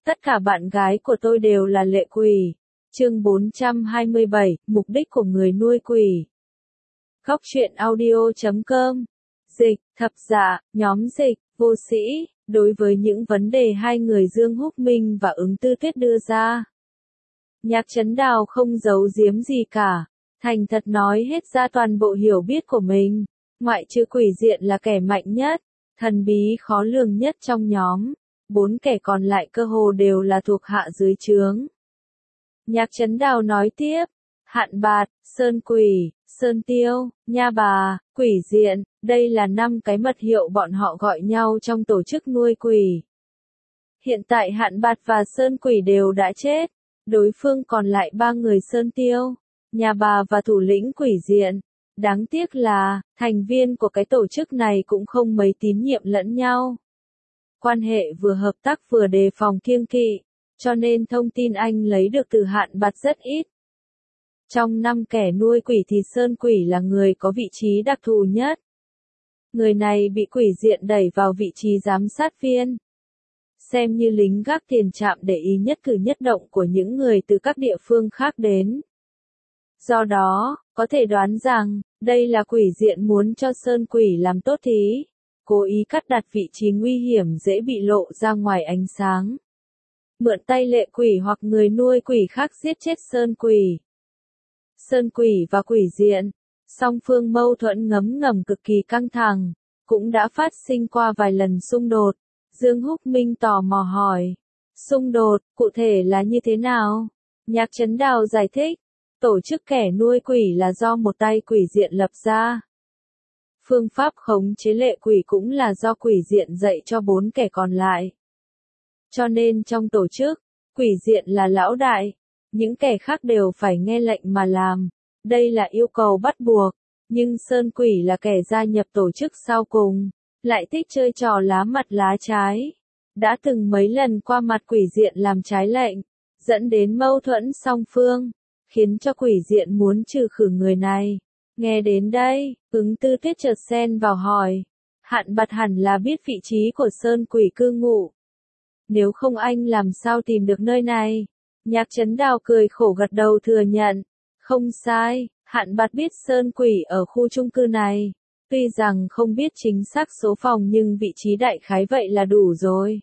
Tất cả bạn gái của tôi đều là lệ quỷ. Chương 427, mục đích của người nuôi quỷ. Góc truyện audio.com. Dịch, thập dạ, nhóm dịch, vô sĩ, đối với những vấn đề hai người Dương Húc Minh và Ứng Tư Tuyết đưa ra. Nhạc Trấn Đào không giấu giếm gì cả, thành thật nói hết ra toàn bộ hiểu biết của mình, ngoại trừ quỷ diện là kẻ mạnh nhất, thần bí khó lường nhất trong nhóm, 4 kẻ còn lại cơ hồ đều là thuộc hạ dưới trướng. Nhạc Trấn Đào nói tiếp, Hạn Bạt, Sơn Quỷ, Sơn Tiêu, Nha Bà, Quỷ Diện, đây là 5 cái mật hiệu bọn họ gọi nhau trong tổ chức nuôi quỷ. Hiện tại Hạn Bạt và Sơn Quỷ đều đã chết, đối phương còn lại 3 người Sơn Tiêu, Nha Bà và thủ lĩnh Quỷ Diện. Đáng tiếc là, thành viên của cái tổ chức này cũng không mấy tín nhiệm lẫn nhau. Quan hệ vừa hợp tác vừa đề phòng kiêng kỵ, cho nên thông tin anh lấy được từ Hạn Bạt rất ít. Trong 5 kẻ nuôi quỷ thì Sơn Quỷ là người có vị trí đặc thù nhất. Người này bị Quỷ Diện đẩy vào vị trí giám sát viên. Xem như lính gác tiền trạm để ý nhất cử nhất động của những người từ các địa phương khác đến. Do đó, có thể đoán rằng, đây là Quỷ Diện muốn cho Sơn Quỷ làm tốt thí, cố ý cắt đặt vị trí nguy hiểm dễ bị lộ ra ngoài ánh sáng. Mượn tay lệ quỷ hoặc người nuôi quỷ khác giết chết Sơn Quỷ. Sơn Quỷ và Quỷ Diện, song phương mâu thuẫn ngấm ngầm cực kỳ căng thẳng, cũng đã phát sinh qua vài lần xung đột. Dương Húc Minh tò mò hỏi, xung đột, cụ thể là như thế nào? Nhạc Trấn Đào giải thích, tổ chức kẻ nuôi quỷ là do một tay Quỷ Diện lập ra. Phương pháp khống chế lệ quỷ cũng là do Quỷ Diện dạy cho 4 kẻ còn lại. Cho nên trong tổ chức, Quỷ Diện là lão đại, những kẻ khác đều phải nghe lệnh mà làm, đây là yêu cầu bắt buộc, nhưng Sơn Quỷ là kẻ gia nhập tổ chức sau cùng, lại thích chơi trò lá mặt lá trái. Đã từng mấy lần qua mặt Quỷ Diện làm trái lệnh, dẫn đến mâu thuẫn song phương, khiến cho Quỷ Diện muốn trừ khử người này. Nghe đến đây, Ứng Tư Tuyết chợt xen vào hỏi, Hạn Bạt hẳn là biết vị trí của Sơn Quỷ cư ngụ. Nếu không anh làm sao tìm được nơi này? Nhạc Trấn Đào cười khổ gật đầu thừa nhận, không sai, Hạn Bạt biết Sơn Quỷ ở khu chung cư này. Tuy rằng không biết chính xác số phòng nhưng vị trí đại khái vậy là đủ rồi.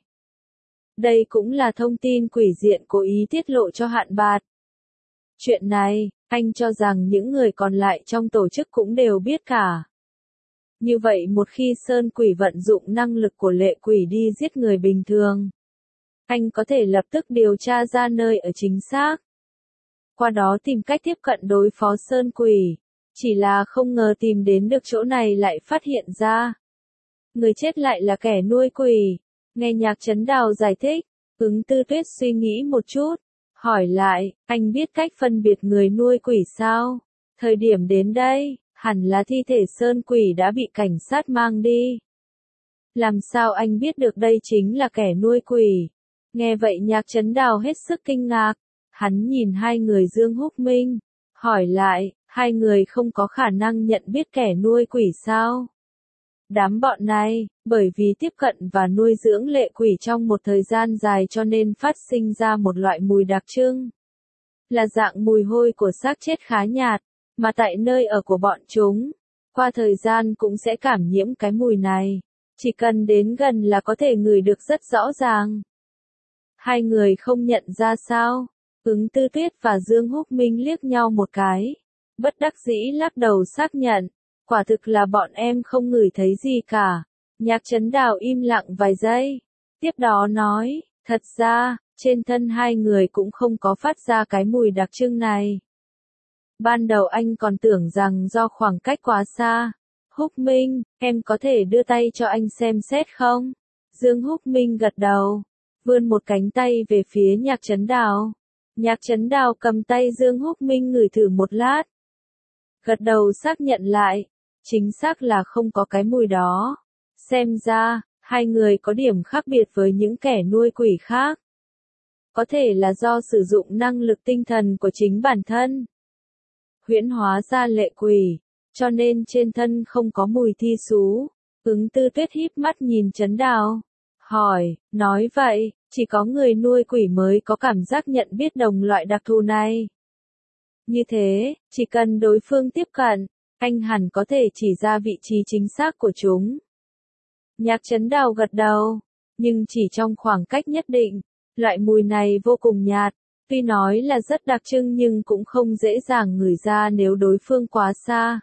Đây cũng là thông tin Quỷ Diện cố ý tiết lộ cho Hạn Bạt. Chuyện này, anh cho rằng những người còn lại trong tổ chức cũng đều biết cả. Như vậy một khi Sơn Quỷ vận dụng năng lực của lệ quỷ đi giết người bình thường, anh có thể lập tức điều tra ra nơi ở chính xác. Qua đó tìm cách tiếp cận đối phó Sơn Quỷ. Chỉ là không ngờ tìm đến được chỗ này lại phát hiện ra. Người chết lại là kẻ nuôi quỷ. Nghe Nhạc Trấn Đào giải thích, Ứng Tư Tuyết suy nghĩ một chút. Hỏi lại, anh biết cách phân biệt người nuôi quỷ sao? Thời điểm đến đây, hẳn là thi thể Sơn Quỷ đã bị cảnh sát mang đi. Làm sao anh biết được đây chính là kẻ nuôi quỷ? Nghe vậy Nhạc Trấn Đào hết sức kinh ngạc. Hắn nhìn hai người Dương Húc Minh, hỏi lại, hai người không có khả năng nhận biết kẻ nuôi quỷ sao? Đám bọn này, bởi vì tiếp cận và nuôi dưỡng lệ quỷ trong một thời gian dài cho nên phát sinh ra một loại mùi đặc trưng. Là dạng mùi hôi của xác chết khá nhạt, mà tại nơi ở của bọn chúng, qua thời gian cũng sẽ cảm nhiễm cái mùi này. Chỉ cần đến gần là có thể ngửi được rất rõ ràng. Hai người không nhận ra sao? Ứng Tư Tuyết và Dương Húc Minh liếc nhau một cái. Bất đắc dĩ lắc đầu xác nhận. Quả thực là bọn em không ngửi thấy gì cả. Nhạc Trấn Đào im lặng vài giây. Tiếp đó nói, thật ra, trên thân hai người cũng không có phát ra cái mùi đặc trưng này. Ban đầu anh còn tưởng rằng do khoảng cách quá xa. Húc Minh, em có thể đưa tay cho anh xem xét không? Dương Húc Minh gật đầu. Vươn một cánh tay về phía Nhạc Trấn Đào. Nhạc Trấn Đào cầm tay Dương Húc Minh ngửi thử một lát. Gật đầu xác nhận lại. Chính xác là không có cái mùi đó. Xem ra, hai người có điểm khác biệt với những kẻ nuôi quỷ khác. Có thể là do sử dụng năng lực tinh thần của chính bản thân. Huyễn hóa ra lệ quỷ, cho nên trên thân không có mùi thi xú. Ứng Tư Tuyết híp mắt nhìn Trấn Đào. Hỏi, nói vậy, Chỉ có người nuôi quỷ mới có cảm giác nhận biết đồng loại đặc thù này. Như thế, chỉ cần đối phương tiếp cận, anh hẳn có thể chỉ ra vị trí chính xác của chúng. Nhạc Trấn Đào gật đầu, nhưng chỉ trong khoảng cách nhất định. Loại mùi này vô cùng nhạt, tuy nói là rất đặc trưng nhưng cũng không dễ dàng ngửi ra nếu đối phương quá xa.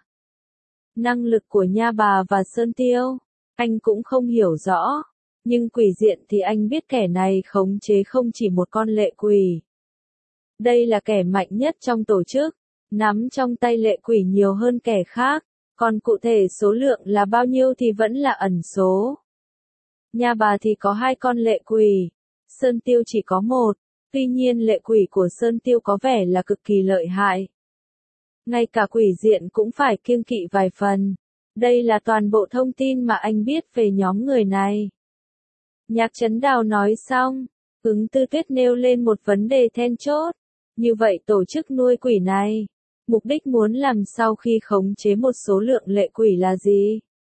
Năng lực của Nha Bà và Sơn Tiêu, anh cũng không hiểu rõ, nhưng quỷ diện thì anh biết kẻ này khống chế không chỉ một con lệ quỷ. Đây là kẻ mạnh nhất trong tổ chức, nắm trong tay lệ quỷ nhiều hơn kẻ khác, còn cụ thể số lượng là bao nhiêu thì vẫn là ẩn số. Nha Bà thì có 2 con lệ quỷ, Sơn Tiêu chỉ có 1, tuy nhiên lệ quỷ của Sơn Tiêu có vẻ là cực kỳ lợi hại. Ngay cả quỷ diện cũng phải kiêng kỵ vài phần. Đây là toàn bộ thông tin mà anh biết về nhóm người này. Nhạc Trấn Đào nói xong, Ứng Tư Tuyết nêu lên một vấn đề then chốt. Như vậy tổ chức nuôi quỷ này, mục đích muốn làm sau khi khống chế một số lượng lệ quỷ là gì?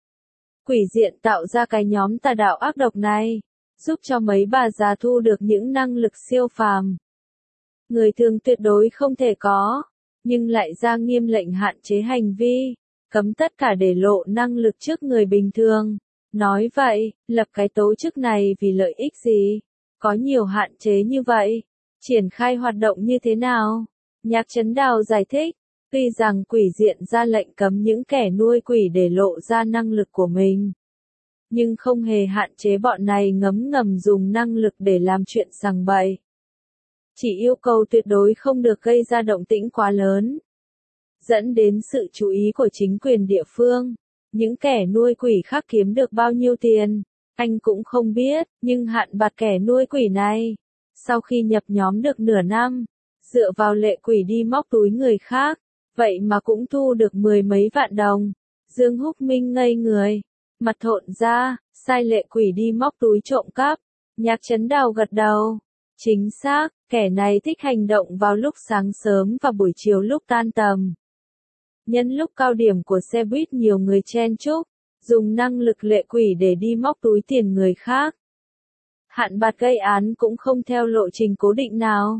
Quỷ diện tạo ra cái nhóm tà đạo ác độc này, giúp cho mấy bà già thu được những năng lực siêu phàm. Người thường tuyệt đối không thể có, nhưng lại ra nghiêm lệnh hạn chế hành vi, cấm tất cả để lộ năng lực trước người bình thường. Nói vậy, lập cái tổ chức này vì lợi ích gì? Có nhiều hạn chế như vậy, triển khai hoạt động như thế nào? Nhạc Trấn Đào giải thích, tuy rằng quỷ diện ra lệnh cấm những kẻ nuôi quỷ để lộ ra năng lực của mình, nhưng không hề hạn chế bọn này ngấm ngầm dùng năng lực để làm chuyện sằng bậy. Chỉ yêu cầu tuyệt đối không được gây ra động tĩnh quá lớn, dẫn đến sự chú ý của chính quyền địa phương. Những kẻ nuôi quỷ khác kiếm được bao nhiêu tiền, anh cũng không biết, nhưng hạn bạt kẻ nuôi quỷ này, sau khi nhập nhóm được nửa năm, dựa vào lệ quỷ đi móc túi người khác, vậy mà cũng thu được 10 mấy vạn đồng. Dương Húc Minh ngây người, mặt thộn ra, sai lệ quỷ đi móc túi trộm cắp. Nhạc Trấn Đào gật đầu. Chính xác, kẻ này thích hành động vào lúc sáng sớm và buổi chiều lúc tan tầm. Nhân lúc cao điểm của xe buýt nhiều người chen chúc, dùng năng lực lệ quỷ để đi móc túi tiền người khác. Hạn bạt gây án cũng không theo lộ trình cố định nào.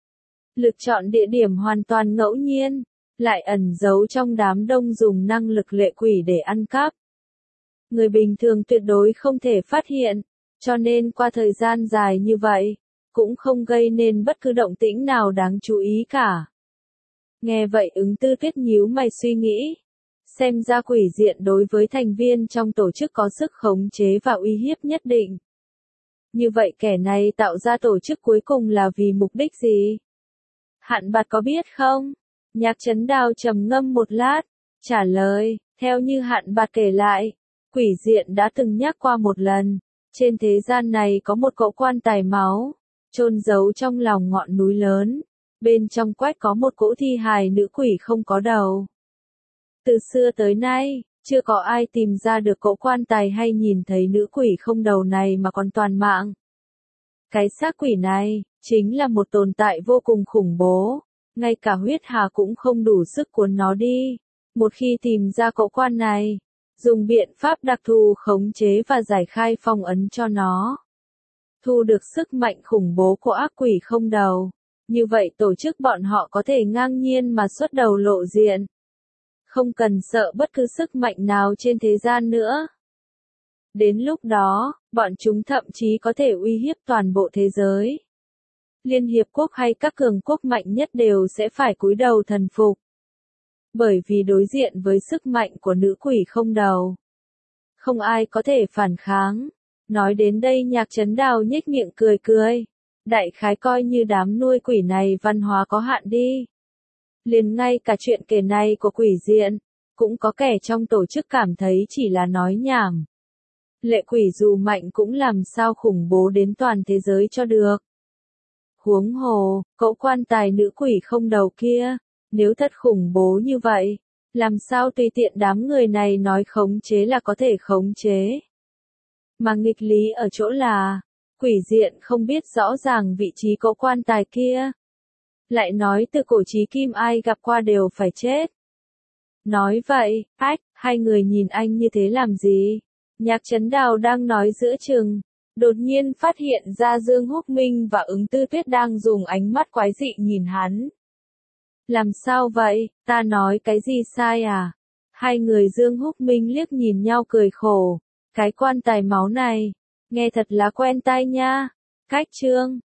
Lựa chọn địa điểm hoàn toàn ngẫu nhiên, lại ẩn giấu trong đám đông dùng năng lực lệ quỷ để ăn cắp. Người bình thường tuyệt đối không thể phát hiện, cho nên qua thời gian dài như vậy, cũng không gây nên bất cứ động tĩnh nào đáng chú ý cả. Nghe vậy Ứng Tư Tuyết nhíu mày suy nghĩ. Xem ra quỷ diện đối với thành viên trong tổ chức có sức khống chế và uy hiếp nhất định. Như vậy kẻ này tạo ra tổ chức cuối cùng là vì mục đích gì? Hạn bạt có biết không? Nhạc Trấn Đào trầm ngâm một lát, trả lời, theo như hạn bạt kể lại, quỷ diện đã từng nhắc qua một lần, trên thế gian này có một cỗ quan tài máu, chôn giấu trong lòng ngọn núi lớn, bên trong quách có một cỗ thi hài nữ quỷ không có đầu. Từ xưa tới nay, chưa có ai tìm ra được cỗ quan tài hay nhìn thấy nữ quỷ không đầu này mà còn toàn mạng. Cái xác quỷ này, chính là một tồn tại vô cùng khủng bố, ngay cả huyết hà cũng không đủ sức cuốn nó đi. Một khi tìm ra cỗ quan này, dùng biện pháp đặc thù khống chế và giải khai phong ấn cho nó, thu được sức mạnh khủng bố của ác quỷ không đầu. Như vậy tổ chức bọn họ có thể ngang nhiên mà xuất đầu lộ diện. Không cần sợ bất cứ sức mạnh nào trên thế gian nữa. Đến lúc đó, bọn chúng thậm chí có thể uy hiếp toàn bộ thế giới. Liên Hiệp Quốc hay các cường quốc mạnh nhất đều sẽ phải cúi đầu thần phục. Bởi vì đối diện với sức mạnh của nữ quỷ không đầu, không ai có thể phản kháng. Nói đến đây Nhạc Trấn Đào nhếch miệng cười cười. Đại khái coi như đám nuôi quỷ này văn hóa có hạn đi. Liền ngay cả chuyện kể này của quỷ diện, cũng có kẻ trong tổ chức cảm thấy chỉ là nói nhảm. Lệ quỷ dù mạnh cũng làm sao khủng bố đến toàn thế giới cho được. Huống hồ, cỗ quan tài nữ quỷ không đầu kia, nếu thật khủng bố như vậy, làm sao tùy tiện đám người này nói khống chế là có thể khống chế. Mà nghịch lý ở chỗ là, quỷ diện không biết rõ ràng vị trí cỗ quan tài kia. Lại nói từ cổ chí kim ai gặp qua đều phải chết. Nói vậy, hai người nhìn anh như thế làm gì? Nhạc Trấn Đào đang nói giữa chừng, đột nhiên phát hiện ra Dương Húc Minh và Ứng Tư Tuyết đang dùng ánh mắt quái dị nhìn hắn. Làm sao vậy, ta nói cái gì sai à? Hai người Dương Húc Minh liếc nhìn nhau cười khổ. Cái quan tài máu này, nghe thật là quen tai nha. Cách chương